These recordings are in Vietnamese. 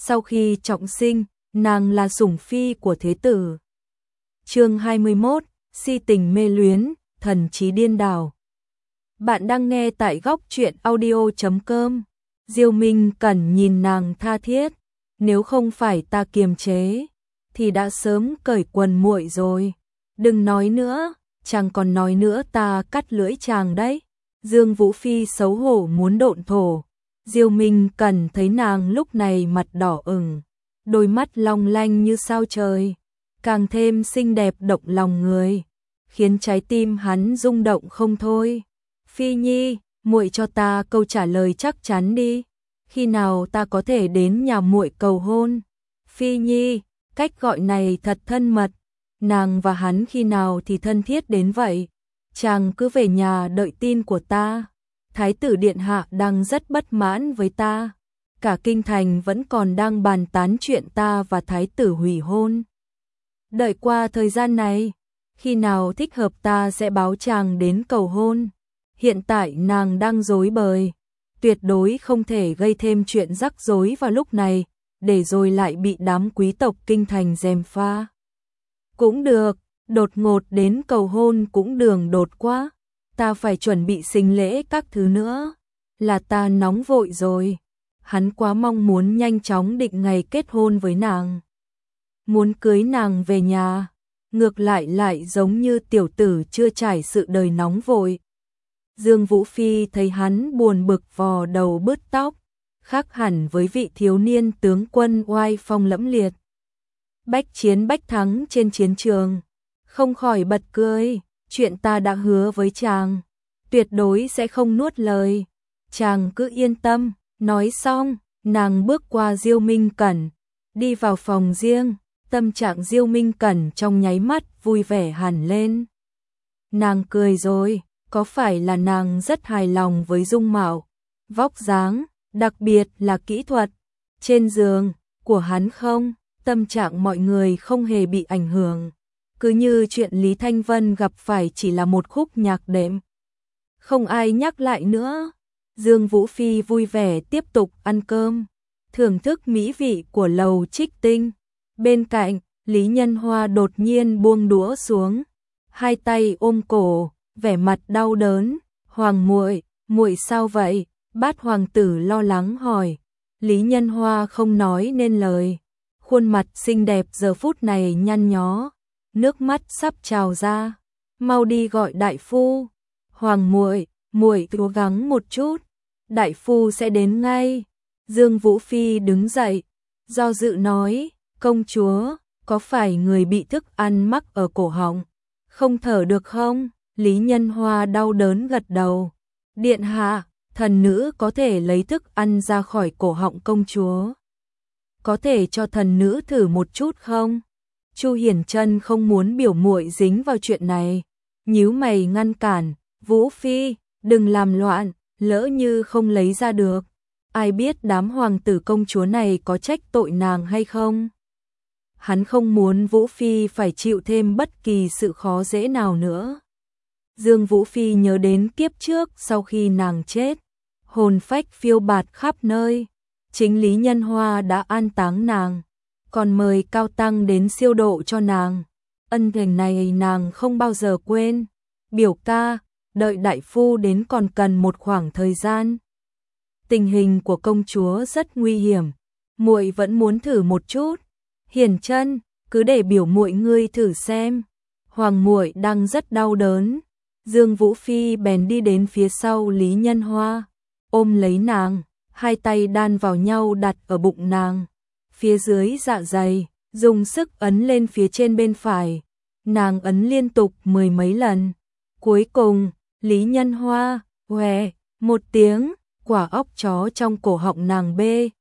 Sau khi trọng sinh, nàng là sủng phi của thế tử. Chương 21, si tình mê luyến, thần trí điên đảo. Bạn đang nghe tại góc truyện audio.com. Diêu Minh Cẩn nhìn nàng tha thiết, nếu không phải ta kiềm chế thì đã sớm cởi quần muội rồi. Đừng nói nữa, chàng còn nói nữa ta cắt lưỡi chàng đấy. Dương Vũ Phi xấu hổ muốn độn thổ. Diêu Minh Cẩn thấy nàng lúc này mặt đỏ ửng, đôi mắt long lanh như sao trời, càng thêm xinh đẹp động lòng người, khiến trái tim hắn rung động không thôi. Phi Nhi, muội cho ta câu trả lời chắc chắn đi, khi nào ta có thể đến nhà muội cầu hôn? Phi Nhi, cách gọi này thật thân mật, nàng và hắn khi nào thì thân thiết đến vậy? Chàng cứ về nhà đợi tin của ta. Thái tử điện hạ đang rất bất mãn với ta, cả kinh thành vẫn còn đang bàn tán chuyện ta và thái tử hủy hôn. Đợi qua thời gian này, khi nào thích hợp ta sẽ báo chàng đến cầu hôn. Hiện tại nàng đang rối bời, tuyệt đối không thể gây thêm chuyện rắc rối vào lúc này, để rồi lại bị đám quý tộc kinh thành gièm pha. Cũng được, đột ngột đến cầu hôn cũng đường đột quá. Ta phải chuẩn bị sinh lễ các thứ nữa, là ta nóng vội rồi. Hắn quá mong muốn nhanh chóng định ngày kết hôn với nàng, muốn cưới nàng về nhà, ngược lại giống như tiểu tử chưa trải sự đời nóng vội. Dương Vũ Phi thấy hắn buồn bực vò đầu bứt tóc, khác hẳn với vị thiếu niên tướng quân oai phong lẫm liệt, bách chiến bách thắng trên chiến trường, không khỏi bật cười. Chuyện ta đã hứa với chàng, tuyệt đối sẽ không nuốt lời, chàng cứ yên tâm. Nói xong, nàng bước qua Diêu Minh Cẩn, đi vào phòng riêng, tâm trạng Diêu Minh Cẩn trong nháy mắt vui vẻ hẳn lên. Nàng cười rồi, có phải là nàng rất hài lòng với dung mạo, vóc dáng, đặc biệt là kỹ thuật trên giường của hắn không? Tâm trạng mọi người không hề bị ảnh hưởng. Cứ như chuyện Lý Thanh Vân gặp phải chỉ là một khúc nhạc đệm, không ai nhắc lại nữa. Dương Vũ Phi vui vẻ tiếp tục ăn cơm, thưởng thức mỹ vị của lầu Trích Tinh. Bên cạnh, Lý Nhân Hoa đột nhiên buông đũa xuống, hai tay ôm cổ, vẻ mặt đau đớn. Hoàng muội, muội sao vậy? Bát hoàng tử lo lắng hỏi. Lý Nhân Hoa không nói nên lời, khuôn mặt xinh đẹp giờ phút này nhăn nhó, nước mắt sắp trào ra. Mau đi gọi đại phu. Hoàng muội, muội cố gắng một chút, đại phu sẽ đến ngay. Dương Vũ Phi đứng dậy, do dự nói, công chúa, có phải người bị thức ăn mắc ở cổ họng, không thở được không? Lý Nhân Hoa đau đớn gật đầu. Điện hạ, thần nữ có thể lấy thức ăn ra khỏi cổ họng công chúa. Có thể cho thần nữ thử một chút không? Chu Hiển Trân không muốn biểu muội dính vào chuyện này, nhíu mày ngăn cản. Vũ Phi, đừng làm loạn, lỡ như không lấy ra được, ai biết đám hoàng tử công chúa này có trách tội nàng hay không. Hắn không muốn Vũ Phi phải chịu thêm bất kỳ sự khó dễ nào nữa. Dương Vũ Phi nhớ đến kiếp trước sau khi nàng chết, hồn phách phiêu bạt khắp nơi, chính Lý Nhân Hoa đã an táng nàng, còn mời cao tăng đến siêu độ cho nàng. Ân tình này nàng không bao giờ quên. Biểu ca, đợi đại phu đến còn cần một khoảng thời gian. Tình hình của công chúa rất nguy hiểm, muội vẫn muốn thử một chút. Hiển Trân, cứ để biểu muội ngươi thử xem. Hoàng muội đang rất đau đớn. Dương Vũ Phi bèn đi đến phía sau Lý Nhân Hoa, ôm lấy nàng, hai tay đan vào nhau đặt ở bụng nàng, phía dưới dạ dày, dùng sức ấn lên phía trên bên phải. Nàng ấn liên tục 10 mấy lần. Cuối cùng, Lý Nhân Hoa, "Hoè", một tiếng, quả óc chó trong cổ họng nàng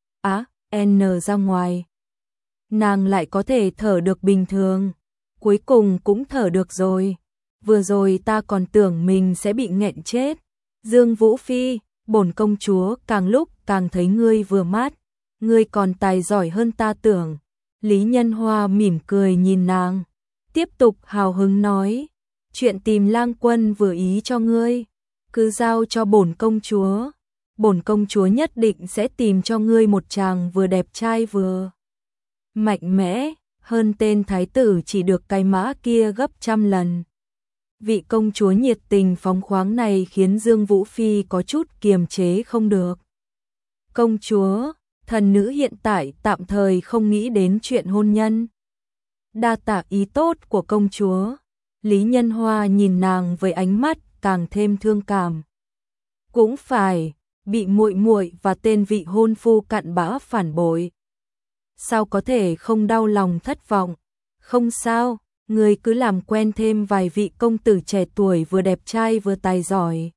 n ra ngoài. Nàng lại có thể thở được bình thường, cuối cùng cũng thở được rồi. Vừa rồi ta còn tưởng mình sẽ bị nghẹn chết. Dương Vũ Phi, bổn công chúa càng lúc càng thấy ngươi vừa mắt, ngươi còn tài giỏi hơn ta tưởng. Lý Nhân Hoa mỉm cười nhìn nàng, tiếp tục hào hứng nói, chuyện tìm lang quân vừa ý cho ngươi, cứ giao cho bổn công chúa. bổn công chúa nhất định sẽ tìm cho ngươi một chàng vừa đẹp trai vừa mạnh mẽ, hơn tên thái tử chỉ được cái mã kia gấp trăm lần. Vị công chúa nhiệt tình phóng khoáng này khiến Dương Vũ Phi có chút kiềm chế không được. Công chúa, thần nữ hiện tại tạm thời không nghĩ đến chuyện hôn nhân. Đa tạ ý tốt của công chúa. Lý Nhân Hoa nhìn nàng với ánh mắt càng thêm thương cảm. Cũng phải, bị muội muội và tên vị hôn phu cặn bã phản bội. Sao có thể không đau lòng thất vọng? Không sao, người cứ làm quen thêm vài vị công tử trẻ tuổi vừa đẹp trai vừa tài giỏi,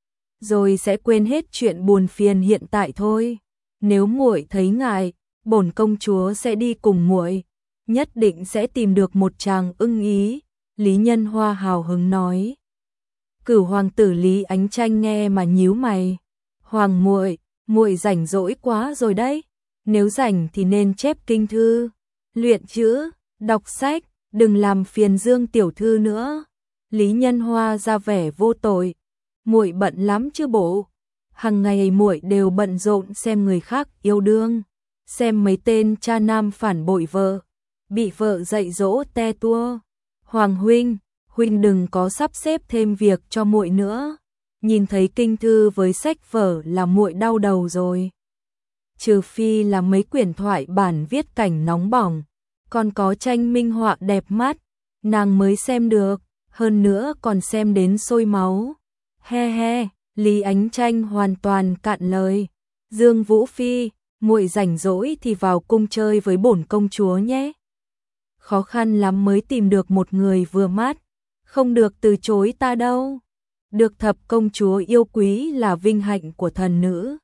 rồi sẽ quên hết chuyện buồn phiền hiện tại thôi. Nếu muội thấy ngại, bổn công chúa sẽ đi cùng muội, nhất định sẽ tìm được một chàng ưng ý. Lý Nhân Hoa hào hứng nói. Cửu hoàng tử Lý Ánh Tranh nghe mà nhíu mày. Hoàng muội, muội rảnh rỗi quá rồi đấy. Nếu rảnh thì nên chép kinh thư, luyện chữ, đọc sách, đừng làm phiền Dương tiểu thư nữa. Lý Nhân Hoa ra vẻ vô tội. Muội bận lắm chứ bộ. Hằng ngày muội đều bận rộn xem người khác yêu đương, xem mấy tên cha nam phản bội vợ, bị vợ dạy dỗ te tua. Hoàng huynh, huynh đừng có sắp xếp thêm việc cho muội nữa. Nhìn thấy kinh thư với sách vở là muội đau đầu rồi. Trừ phi là mấy quyển thoại bản viết cảnh nóng bỏng, còn có tranh minh họa đẹp mắt, nàng mới xem được, hơn nữa còn xem đến sôi máu. He he, Lý Ánh Tranh hoàn toàn cạn lời. Dương Vũ Phi, muội rảnh rỗi thì vào cung chơi với bổn công chúa nhé. Khó khăn lắm mới tìm được một người vừa mắt, không được từ chối ta đâu. Được thập công chúa yêu quý là vinh hạnh của thần nữ.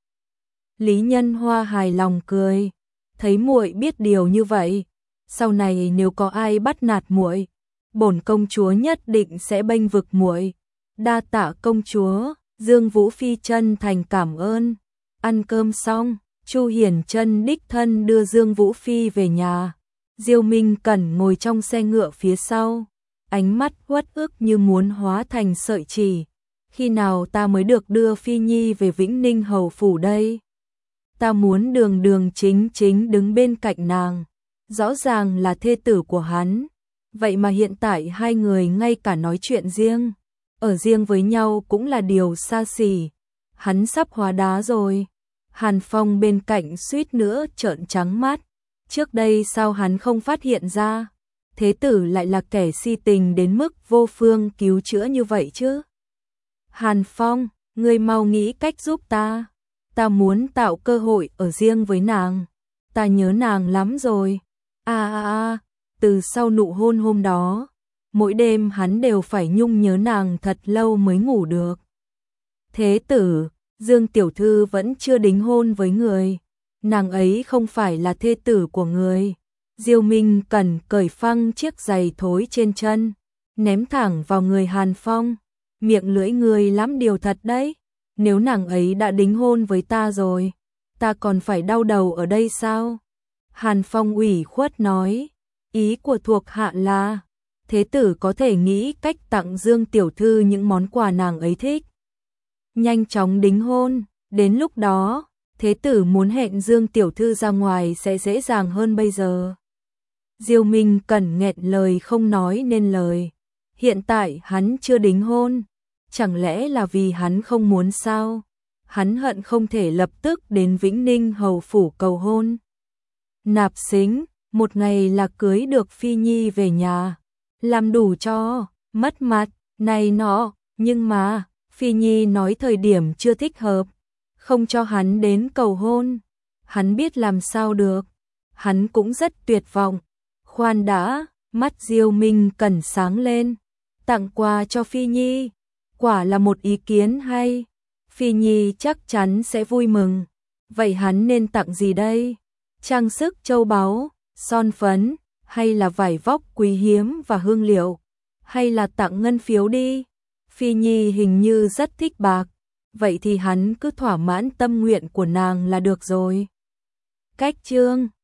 Lý Nhân Hoa hài lòng cười, thấy muội biết điều như vậy, sau này nếu có ai bắt nạt muội, bổn công chúa nhất định sẽ bênh vực muội. Đa tạ công chúa. Dương Vũ Phi chân thành cảm ơn. Ăn cơm xong, Chu Hiển Chân đích thân đưa Dương Vũ Phi về nhà. Diêu Minh Cẩn ngồi trong xe ngựa phía sau, ánh mắt uất ức như muốn hóa thành sợi chỉ. Khi nào ta mới được đưa Phi Nhi về Vĩnh Ninh hầu phủ đây? Ta muốn đường đường chính chính đứng bên cạnh nàng. Rõ ràng là thê tử của hắn, vậy mà hiện tại hai người ngay cả nói chuyện riêng, ở riêng với nhau cũng là điều xa xỉ. Hắn sắp hóa đá rồi. Hàn Phong bên cạnh suýt nữa trợn trắng mắt. Trước đây sao hắn không phát hiện ra? Thế tử lại là kẻ si tình đến mức vô phương cứu chữa như vậy chứ? Hàn Phong, ngươi mau nghĩ cách giúp ta. Ta muốn tạo cơ hội ở riêng với nàng. Ta nhớ nàng lắm rồi. Từ sau nụ hôn hôm đó, mỗi đêm hắn đều phải nhung nhớ nàng thật lâu mới ngủ được. Thế tử, Dương tiểu thư vẫn chưa đính hôn với người. Nàng ấy không phải là thê tử của người. Diêu Minh Cẩn cởi phăng chiếc giày thối trên chân, ném thẳng vào người Hàn Phong. Miệng lưỡi người lắm điều thật đấy. Nếu nàng ấy đã đính hôn với ta rồi, ta còn phải đau đầu ở đây sao? Hàn Phong ủy khuất nói, ý của thuộc hạ là thế tử có thể nghĩ cách tặng Dương tiểu thư những món quà nàng ấy thích. Nhanh chóng đính hôn, đến lúc đó, thế tử muốn hẹn Dương tiểu thư ra ngoài sẽ dễ dàng hơn bây giờ. Diêu Minh Cẩn nghẹn lời không nói nên lời. Hiện tại hắn chưa đính hôn, chẳng lẽ là vì hắn không muốn sao? Hắn hận không thể lập tức đến Vĩnh Ninh hầu phủ cầu hôn. Nạp xính, một ngày là cưới được Phi Nhi về nhà, làm đủ cho, mất mặt, này nọ, nhưng mà, Phi Nhi nói thời điểm chưa thích hợp, không cho hắn đến cầu hôn. Hắn biết làm sao được, hắn cũng rất tuyệt vọng. Khoan đã, mắt Diêu Minh Cẩn sáng lên, tặng quà cho Phi Nhi, quả là một ý kiến hay. Phi Nhi chắc chắn sẽ vui mừng. Vậy hắn nên tặng gì đây? Trang sức châu báu, son phấn, hay là vải vóc quý hiếm và hương liệu, hay là tặng ngân phiếu đi? Phi Nhi hình như rất thích bạc, vậy thì hắn cứ thỏa mãn tâm nguyện của nàng là được rồi. Cách chương